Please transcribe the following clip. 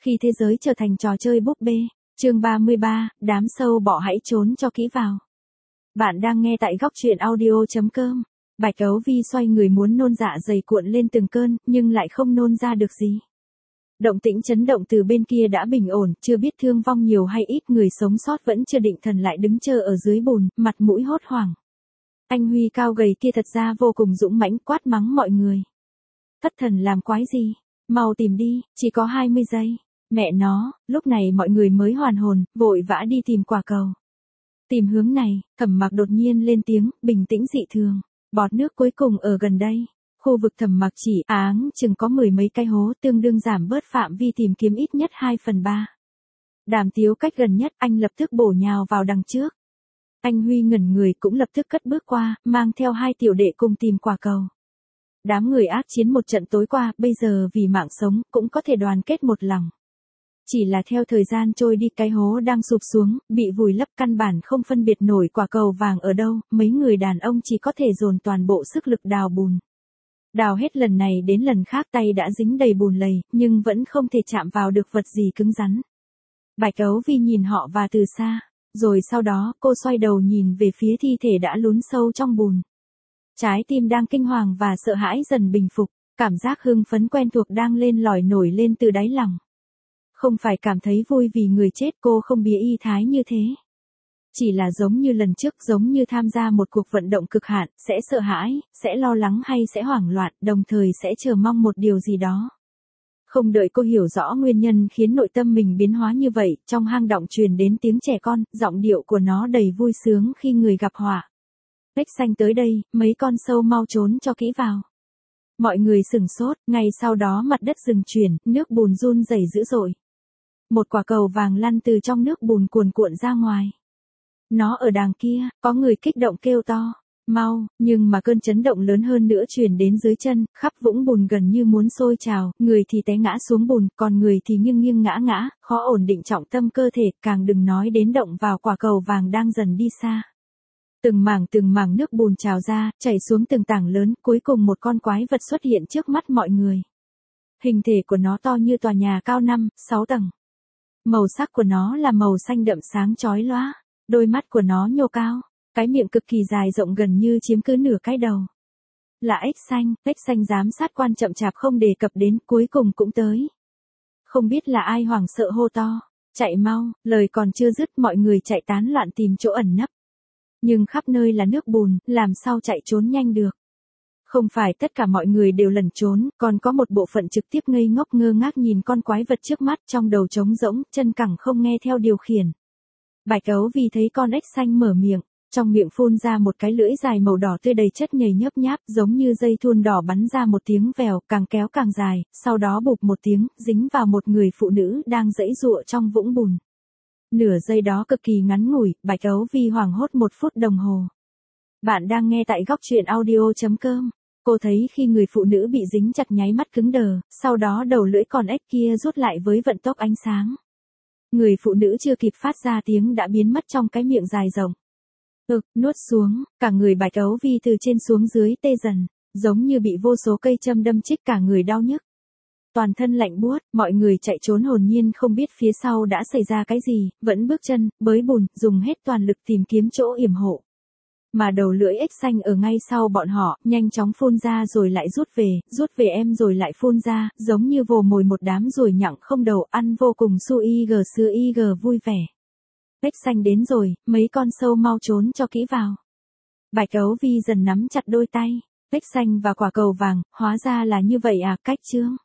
Khi thế giới trở thành trò chơi búp bê. Chương 33, đám sâu bọ hãy trốn cho kỹ vào. Bạn đang nghe tại góc truyện audio.com. Bạch Ấu Vi xoay người muốn nôn dạ dày cuộn lên từng cơn, nhưng lại không nôn ra được gì. Động tĩnh chấn động từ bên kia đã bình ổn, chưa biết thương vong nhiều hay ít, người sống sót vẫn chưa định thần lại đứng chờ ở dưới bùn, mặt mũi hốt hoảng. Anh Huy cao gầy kia thật ra vô cùng dũng mãnh, quát mắng mọi người. Thất thần làm quái gì, mau tìm đi, chỉ có 20 giây. Mẹ nó, lúc này mọi người mới hoàn hồn, vội vã đi tìm quả cầu. Tìm hướng này, Thẩm Mặc đột nhiên lên tiếng, bình tĩnh dị thường. Bọt nước cuối cùng ở gần đây. Khu vực Thẩm Mặc chỉ áng chừng có 10 mấy cái hố, tương đương giảm bớt phạm vi tìm kiếm ít nhất 2/3. Đàm Tiếu cách gần nhất, anh lập tức bổ nhào vào đằng trước. Anh Huy ngẩn người cũng lập tức cất bước qua, mang theo 2 tiểu đệ cùng tìm quả cầu. Đám người ác chiến một trận tối qua, bây giờ vì mạng sống, cũng có thể đoàn kết một lòng. Chỉ là theo thời gian trôi đi, cái hố đang sụp xuống, bị vùi lấp, căn bản không phân biệt nổi quả cầu vàng ở đâu, mấy người đàn ông chỉ có thể dồn toàn bộ sức lực đào bùn. Đào hết lần này đến lần khác, tay đã dính đầy bùn lầy, nhưng vẫn không thể chạm vào được vật gì cứng rắn. Bạch Ấu Vi nhìn họ và từ xa, rồi sau đó cô xoay đầu nhìn về phía thi thể đã lún sâu trong bùn. Trái tim đang kinh hoàng và sợ hãi dần bình phục, cảm giác hưng phấn quen thuộc đang lên lỏi nổi lên từ đáy lòng. Không phải cảm thấy vui vì người chết, cô không bía y thái như thế. Chỉ là giống như lần trước, giống như tham gia một cuộc vận động cực hạn, sẽ sợ hãi, sẽ lo lắng hay sẽ hoảng loạn, đồng thời sẽ chờ mong một điều gì đó. Không đợi cô hiểu rõ nguyên nhân khiến nội tâm mình biến hóa như vậy, trong hang động truyền đến tiếng trẻ con, giọng điệu của nó đầy vui sướng khi người gặp họa. Ếch xanh tới đây, mấy con sâu mau trốn cho kỹ vào. Mọi người sửng sốt, ngay sau đó mặt đất rừng chuyển, nước bùn run rẩy dữ dội. Một quả cầu vàng lăn từ trong nước bùn cuồn cuộn ra ngoài. Nó ở đàng kia, có người kích động kêu to. Mau, nhưng mà cơn chấn động lớn hơn nữa truyền đến dưới chân, khắp vũng bùn gần như muốn sôi trào, người thì té ngã xuống bùn, còn người thì nghiêng nghiêng ngã ngã, khó ổn định trọng tâm cơ thể, càng đừng nói đến động vào quả cầu vàng đang dần đi xa. Từng mảng nước bùn trào ra, chảy xuống từng tảng lớn, cuối cùng một con quái vật xuất hiện trước mắt mọi người. Hình thể của nó to như tòa nhà cao 5-6 tầng. Màu sắc của nó là màu xanh đậm sáng chói lóa, đôi mắt của nó nhô cao, cái miệng cực kỳ dài rộng gần như chiếm cứ nửa cái đầu. Là ếch xanh giám sát quan chậm chạp không đề cập đến, cuối cùng cũng tới. Không biết là ai hoảng sợ hô to, chạy mau, lời còn chưa dứt mọi người chạy tán loạn tìm chỗ ẩn nấp. Nhưng khắp nơi là nước bùn, làm sao chạy trốn nhanh được. Không phải tất cả mọi người đều lẩn trốn, còn có một bộ phận trực tiếp ngây ngốc ngơ ngác nhìn con quái vật trước mắt, trong đầu trống rỗng, chân cẳng không nghe theo điều khiển. Bạch Ấu Vi thấy con ếch xanh mở miệng, trong miệng phun ra một cái lưỡi dài màu đỏ tươi đầy chất nhầy nhớp nháp, giống như dây thun đỏ bắn ra một tiếng vèo, càng kéo càng dài, sau đó bụp một tiếng, dính vào một người phụ nữ đang giãy giụa trong vũng bùn. Nửa giây đó cực kỳ ngắn ngủi, Bạch Ấu Vi hoảng hốt 1 phút đồng hồ. Bạn đang nghe tại góc truyện audio.com. Cô thấy khi người phụ nữ bị dính chặt nháy mắt cứng đờ, sau đó đầu lưỡi con ếch kia rút lại với vận tốc ánh sáng. Người phụ nữ chưa kịp phát ra tiếng đã biến mất trong cái miệng dài rộng. Nuốt xuống, cả người Bạch Ấu Vi từ trên xuống dưới tê dần, giống như bị vô số cây châm đâm chích, cả người đau nhức. Toàn thân lạnh buốt, mọi người chạy trốn hồn nhiên không biết phía sau đã xảy ra cái gì, vẫn bước chân, bới bùn, dùng hết toàn lực tìm kiếm chỗ yểm hộ. Mà đầu lưỡi ếch xanh ở ngay sau bọn họ, nhanh chóng phun ra rồi lại rút về em rồi lại phun ra, giống như vồ mồi một đám ruồi nhặng không đầu, ăn vô cùng xưa ig vui vẻ. Ếch xanh đến rồi, mấy con sâu mau trốn cho kỹ vào. Bạch Ấu Vi dần nắm chặt đôi tay, ếch xanh và quả cầu vàng, hóa ra là như vậy à, cách chương.